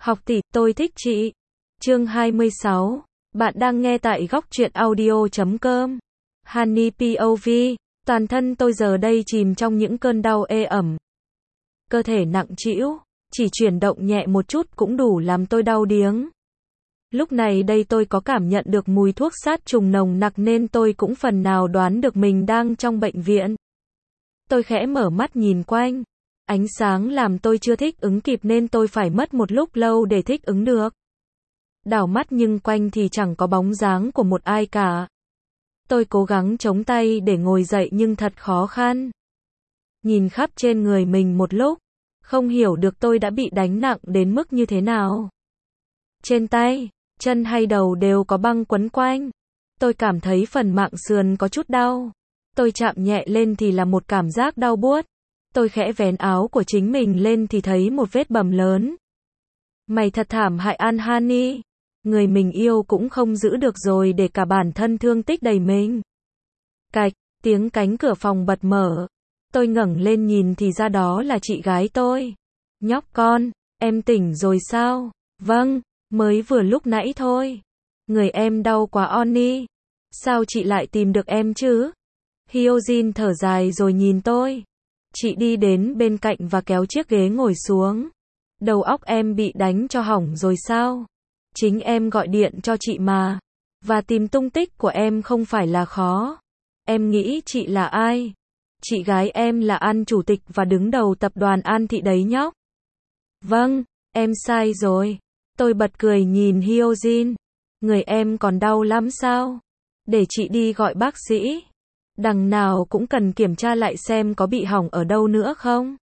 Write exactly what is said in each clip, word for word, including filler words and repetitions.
Học tỷ, tôi thích chị. Chương hai mươi sáu. Bạn đang nghe tại góc truyện audio chấm com. Honey pê ô vê. Toàn thân tôi giờ đây chìm trong những cơn đau ê ẩm. Cơ thể nặng trĩu, chỉ chuyển động nhẹ một chút cũng đủ làm tôi đau điếng. Lúc này đây tôi có cảm nhận được mùi thuốc sát trùng nồng nặc nên tôi cũng phần nào đoán được mình đang trong bệnh viện. Tôi khẽ mở mắt nhìn quanh. Ánh sáng làm tôi chưa thích ứng kịp nên tôi phải mất một lúc lâu để thích ứng được. Đảo mắt nhưng quanh thì chẳng có bóng dáng của một ai cả. Tôi cố gắng chống tay để ngồi dậy nhưng thật khó khăn. Nhìn khắp trên người mình một lúc, không hiểu được tôi đã bị đánh nặng đến mức như thế nào. Trên tay, chân hay đầu đều có băng quấn quanh. Tôi cảm thấy phần mạng sườn có chút đau. Tôi chạm nhẹ lên thì là một cảm giác đau buốt. Tôi khẽ vén áo của chính mình lên thì thấy một vết bầm lớn. Mày thật thảm hại An Honey. Người mình yêu cũng không giữ được rồi để cả bản thân thương tích đầy mình. Cạch, tiếng cánh cửa phòng bật mở. Tôi ngẩng lên nhìn thì ra đó là chị gái tôi. Nhóc con, em tỉnh rồi sao? Vâng, mới vừa lúc nãy thôi. Người em đau quá Oni. Sao chị lại tìm được em chứ? Hyojin thở dài rồi nhìn tôi. Chị đi đến bên cạnh và kéo chiếc ghế ngồi xuống. Đầu óc em bị đánh cho hỏng rồi sao? Chính em gọi điện cho chị mà. Và tìm tung tích của em không phải là khó. Em nghĩ chị là ai? Chị gái em là An chủ tịch và đứng đầu tập đoàn An thị đấy nhóc. Vâng, em sai rồi. Tôi bật cười nhìn Hyojin. Người em còn đau lắm sao? Để chị đi gọi bác sĩ. Đằng nào cũng cần kiểm tra lại xem có bị hỏng ở đâu nữa không?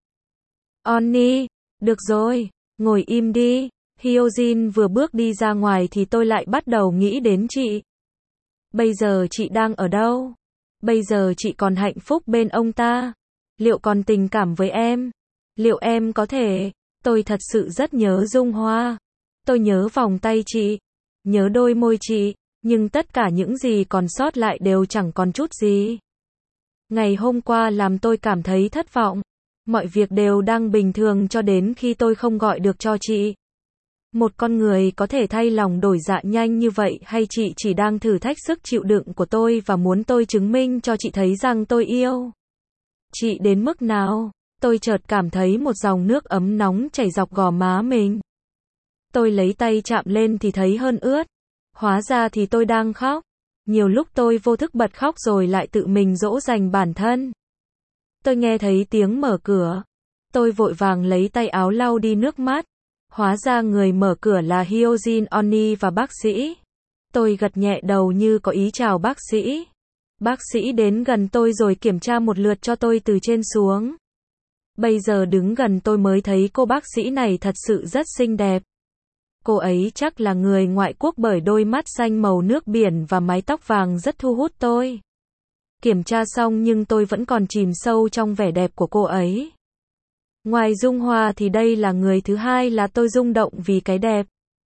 Oni, được rồi, ngồi im đi. Hyojin vừa bước đi ra ngoài thì tôi lại bắt đầu nghĩ đến chị. Bây giờ chị đang ở đâu? Bây giờ chị còn hạnh phúc bên ông ta? Liệu còn tình cảm với em? Liệu em có thể? Tôi thật sự rất nhớ Dung Hoa. Tôi nhớ vòng tay chị. Nhớ đôi môi chị. Nhưng tất cả những gì còn sót lại đều chẳng còn chút gì. Ngày hôm qua làm tôi cảm thấy thất vọng. Mọi việc đều đang bình thường cho đến khi tôi không gọi được cho chị. Một con người có thể thay lòng đổi dạ nhanh như vậy hay chị chỉ đang thử thách sức chịu đựng của tôi và muốn tôi chứng minh cho chị thấy rằng tôi yêu chị đến mức nào? Tôi chợt cảm thấy một dòng nước ấm nóng chảy dọc gò má mình. Tôi lấy tay chạm lên thì thấy hơn ướt. Hóa ra thì tôi đang khóc. Nhiều lúc tôi vô thức bật khóc rồi lại tự mình dỗ dành bản thân. Tôi nghe thấy tiếng mở cửa. Tôi vội vàng lấy tay áo lau đi nước mắt. Hóa ra người mở cửa là Hyojin Oni và bác sĩ. Tôi gật nhẹ đầu như có ý chào bác sĩ. Bác sĩ đến gần tôi rồi kiểm tra một lượt cho tôi từ trên xuống. Bây giờ đứng gần tôi mới thấy cô bác sĩ này thật sự rất xinh đẹp. Cô ấy chắc là người ngoại quốc bởi đôi mắt xanh màu nước biển và mái tóc vàng rất thu hút tôi. Kiểm tra xong nhưng tôi vẫn còn chìm sâu trong vẻ đẹp của cô ấy. Ngoài Dung Hoa thì đây là người thứ hai là tôi rung động vì cái đẹp.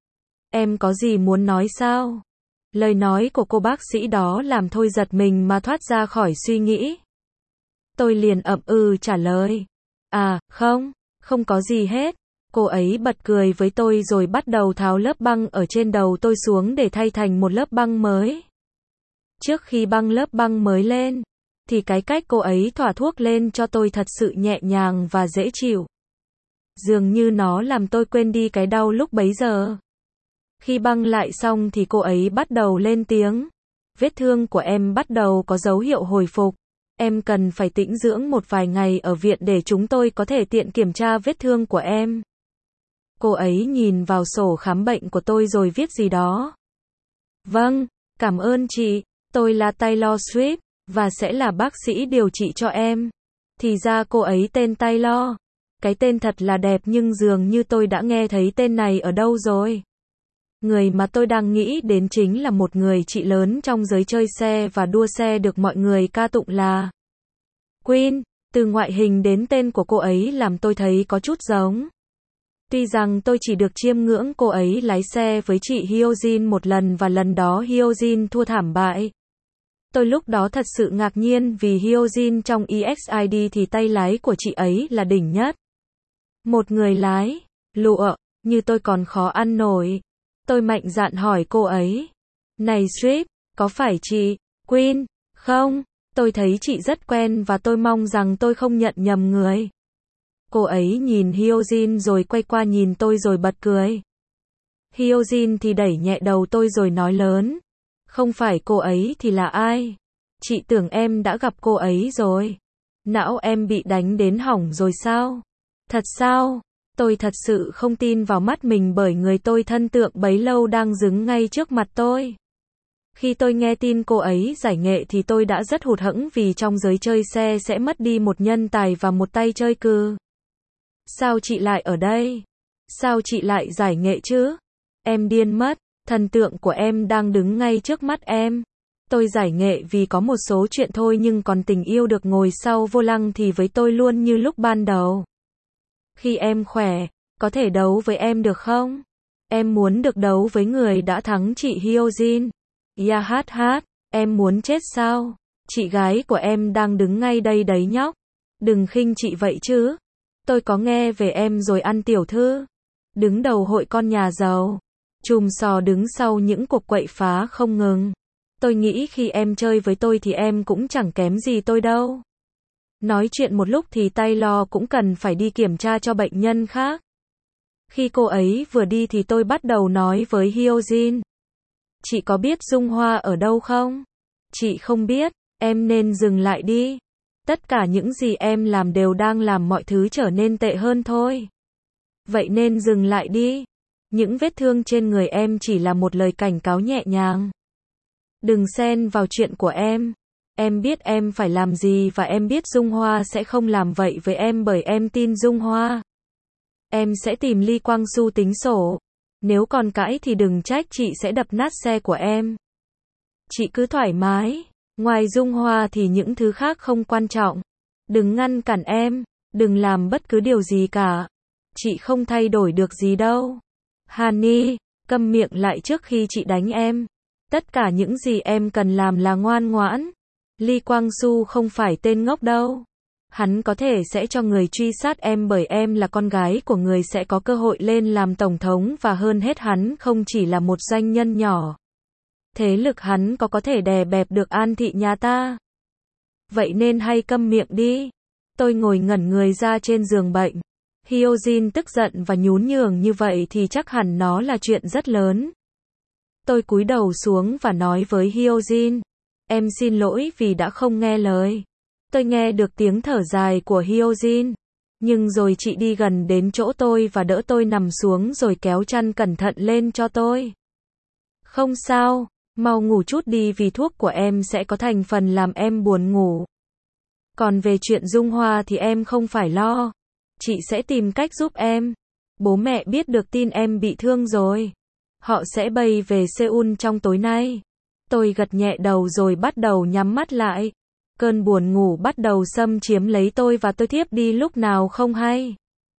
Em có gì muốn nói sao? Lời nói của cô bác sĩ đó làm tôi giật mình mà thoát ra khỏi suy nghĩ. Tôi liền ậm ừ trả lời. À, không, không có gì hết. Cô ấy bật cười với tôi rồi bắt đầu tháo lớp băng ở trên đầu tôi xuống để thay thành một lớp băng mới. Trước khi băng lớp băng mới lên, thì cái cách cô ấy thoa thuốc lên cho tôi thật sự nhẹ nhàng và dễ chịu. Dường như nó làm tôi quên đi cái đau lúc bấy giờ. Khi băng lại xong thì cô ấy bắt đầu lên tiếng. Vết thương của em bắt đầu có dấu hiệu hồi phục. Em cần phải tĩnh dưỡng một vài ngày ở viện để chúng tôi có thể tiện kiểm tra vết thương của em. Cô ấy nhìn vào sổ khám bệnh của tôi rồi viết gì đó. Vâng, cảm ơn chị. Tôi là Taylor Swift, và sẽ là bác sĩ điều trị cho em. Thì ra cô ấy tên Taylor. Cái tên thật là đẹp nhưng dường như tôi đã nghe thấy tên này ở đâu rồi. Người mà tôi đang nghĩ đến chính là một người chị lớn trong giới chơi xe và đua xe được mọi người ca tụng là Queen. Từ ngoại hình đến tên của cô ấy làm tôi thấy có chút giống. Tuy rằng tôi chỉ được chiêm ngưỡng cô ấy lái xe với chị Hyojin một lần và lần đó Hyojin thua thảm bại. Tôi lúc đó thật sự ngạc nhiên vì Hyojin trong e ích i đê thì tay lái của chị ấy là đỉnh nhất. Một người lái lụa như tôi còn khó ăn nổi. Tôi mạnh dạn hỏi cô ấy. Này Strip, có phải chị Queen không? Tôi thấy chị rất quen và tôi mong rằng tôi không nhận nhầm người. Cô ấy nhìn Hyojin rồi quay qua nhìn tôi rồi bật cười. Hyojin thì đẩy nhẹ đầu tôi rồi nói lớn. Không phải cô ấy thì là ai? Chị tưởng em đã gặp cô ấy rồi. Não em bị đánh đến hỏng rồi sao? Thật sao? Tôi thật sự không tin vào mắt mình bởi người tôi thân tượng bấy lâu đang đứng ngay trước mặt tôi. Khi tôi nghe tin cô ấy giải nghệ thì tôi đã rất hụt hẫng vì trong giới chơi xe sẽ mất đi một nhân tài và một tay chơi cừ. Sao chị lại ở đây? Sao chị lại giải nghệ chứ? Em điên mất, thần tượng của em đang đứng ngay trước mắt em. Tôi giải nghệ vì có một số chuyện thôi nhưng còn tình yêu được ngồi sau vô lăng thì với tôi luôn như lúc ban đầu. Khi em khỏe, có thể đấu với em được không? Em muốn được đấu với người đã thắng chị Hyojin. Ya hát hát, em muốn chết sao? Chị gái của em đang đứng ngay đây đấy nhóc. Đừng khinh chị vậy chứ. Tôi có nghe về em rồi ăn tiểu thư. Đứng đầu hội con nhà giàu. Chùm sò đứng sau những cuộc quậy phá không ngừng. Tôi nghĩ khi em chơi với tôi thì em cũng chẳng kém gì tôi đâu. Nói chuyện một lúc thì Taylor cũng cần phải đi kiểm tra cho bệnh nhân khác. Khi cô ấy vừa đi thì tôi bắt đầu nói với Hyojin. Chị có biết Dung Hoa ở đâu không? Chị không biết, em nên dừng lại đi. Tất cả những gì em làm đều đang làm mọi thứ trở nên tệ hơn thôi. Vậy nên dừng lại đi. Những vết thương trên người em chỉ là một lời cảnh cáo nhẹ nhàng. Đừng xen vào chuyện của em. Em biết em phải làm gì và em biết Dung Hoa sẽ không làm vậy với em bởi em tin Dung Hoa. Em sẽ tìm Lee Kwang Soo tính sổ. Nếu còn cãi thì đừng trách chị sẽ đập nát xe của em. Chị cứ thoải mái. Ngoài Dung Hoa thì những thứ khác không quan trọng. Đừng ngăn cản em. Đừng làm bất cứ điều gì cả. Chị không thay đổi được gì đâu. Honey, câm miệng lại trước khi chị đánh em. Tất cả những gì em cần làm là ngoan ngoãn. Lee Kwang Soo không phải tên ngốc đâu. Hắn có thể sẽ cho người truy sát em bởi em là con gái của người sẽ có cơ hội lên làm tổng thống và hơn hết hắn không chỉ là một doanh nhân nhỏ. Thế lực hắn có có thể đè bẹp được An thị nhà ta. Vậy nên hay câm miệng đi. Tôi ngồi ngẩn người ra trên giường bệnh. Hyojin tức giận và nhún nhường như vậy thì chắc hẳn nó là chuyện rất lớn. Tôi cúi đầu xuống và nói với Hyojin. Em xin lỗi vì đã không nghe lời. Tôi nghe được tiếng thở dài của Hyojin. Nhưng rồi chị đi gần đến chỗ tôi và đỡ tôi nằm xuống rồi kéo chăn cẩn thận lên cho tôi. Không sao, mau ngủ chút đi vì thuốc của em sẽ có thành phần làm em buồn ngủ. Còn về chuyện Dung Hoa thì em không phải lo. Chị sẽ tìm cách giúp em. Bố mẹ biết được tin em bị thương rồi. Họ sẽ bay về Seoul trong tối nay. Tôi gật nhẹ đầu rồi bắt đầu nhắm mắt lại. Cơn buồn ngủ bắt đầu xâm chiếm lấy tôi và tôi thiếp đi lúc nào không hay.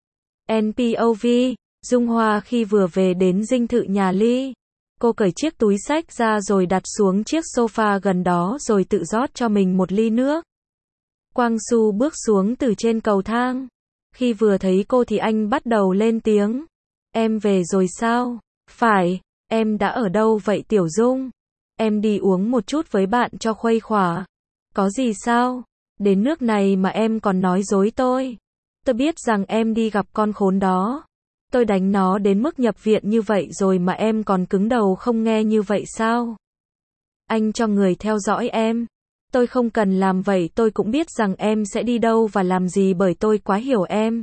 en pê o vê, Dung Hoa khi vừa về đến dinh thự nhà Lee. Cô cởi chiếc túi xách ra rồi đặt xuống chiếc sofa gần đó rồi tự rót cho mình một ly nước. Kwang Soo bước xuống từ trên cầu thang. Khi vừa thấy cô thì anh bắt đầu lên tiếng. Em về rồi sao? Phải, em đã ở đâu vậy Tiểu Dung? Em đi uống một chút với bạn cho khuây khỏa. Có gì sao? Đến nước này mà em còn nói dối tôi. Tôi biết rằng em đi gặp con khốn đó. Tôi đánh nó đến mức nhập viện như vậy rồi mà em còn cứng đầu không nghe như vậy sao? Anh cho người theo dõi em. Tôi không cần làm vậy, tôi cũng biết rằng em sẽ đi đâu và làm gì bởi tôi quá hiểu em.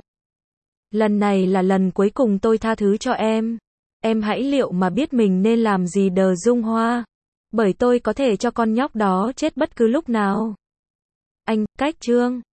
Lần này là lần cuối cùng tôi tha thứ cho em. Em hãy liệu mà biết mình nên làm gì đờ Dung Hoa. Bởi tôi có thể cho con nhóc đó chết bất cứ lúc nào. Anh, cách chương.